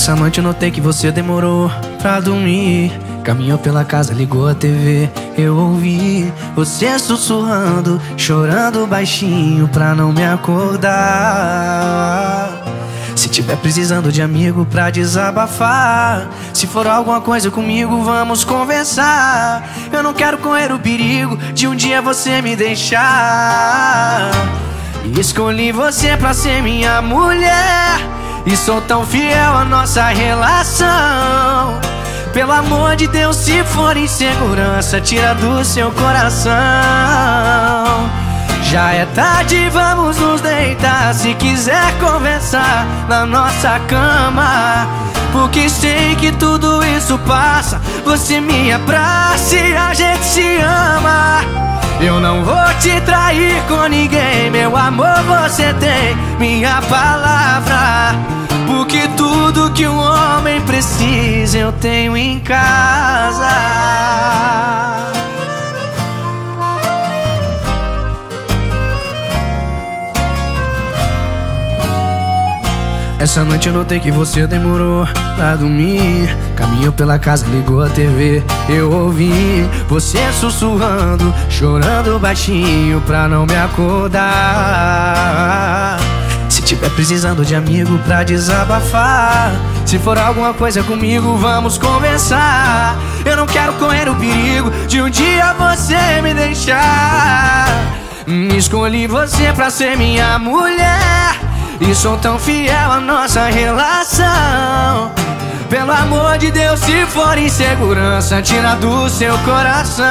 Essa noite eu notei que você demorou pra dormir. Caminhou pela casa, ligou a TV. Eu ouvi você sussurrando, chorando baixinho pra não me acordar. Se tiver precisando de amigo pra desabafar, se for alguma coisa comigo, vamos conversar. Eu não quero correr o perigo de um dia você me deixar. E escolhi você pra ser minha mulher, e sou tão fiel à nossa relação. Pelo amor de Deus, se for insegurança, tira do seu coração. Já é tarde, vamos nos deitar. Se quiser conversar na nossa cama, porque sei que tudo isso passa. Você me abraça e a gente se ama. Eu não vou te trair com ninguém, meu amor, você tem minha palavra. Porque tudo que um homem precisa eu tenho em casa. Essa noite eu notei que você demorou pra dormir. Caminhou pela casa, ligou a TV. Eu ouvi você sussurrando, chorando baixinho pra não me acordar. Se tiver precisando de amigo pra desabafar, se for alguma coisa comigo, vamos conversar. Eu não quero correr o perigo de um dia você me deixar. Escolhi você pra ser minha mulher, e sou tão fiel à nossa relação. Pelo amor de Deus, se for insegurança, tira do seu coração.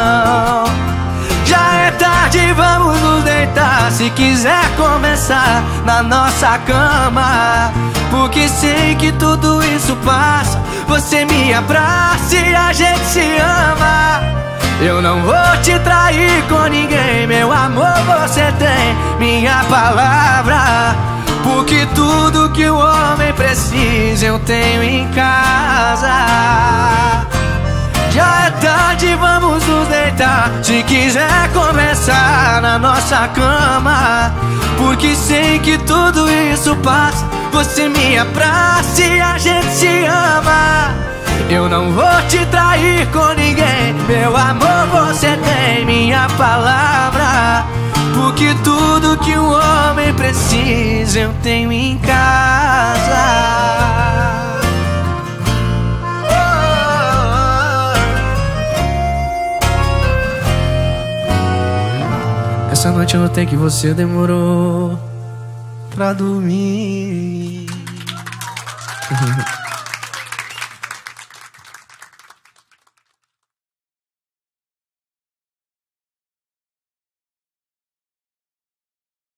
Já é tarde, vamos nos deitar. Se quiser conversar na nossa cama, porque sei que tudo isso passa. Você me abraça e a gente se ama. Eu não vou te trair com ninguém, meu amor, você tem minha palavra. Porque tudo que o homem precisa eu tenho em casa. Já é tarde, vamos nos deitar. Se quiser conversar na nossa cama, porque sei que tudo isso passa. Você me abraça e a gente se ama. Eu não vou te trair com ninguém, meu amor, você tem minha palavra. Porque tudo que um homem precisa eu tenho em casa. Essa noite eu notei que você demorou pra dormir.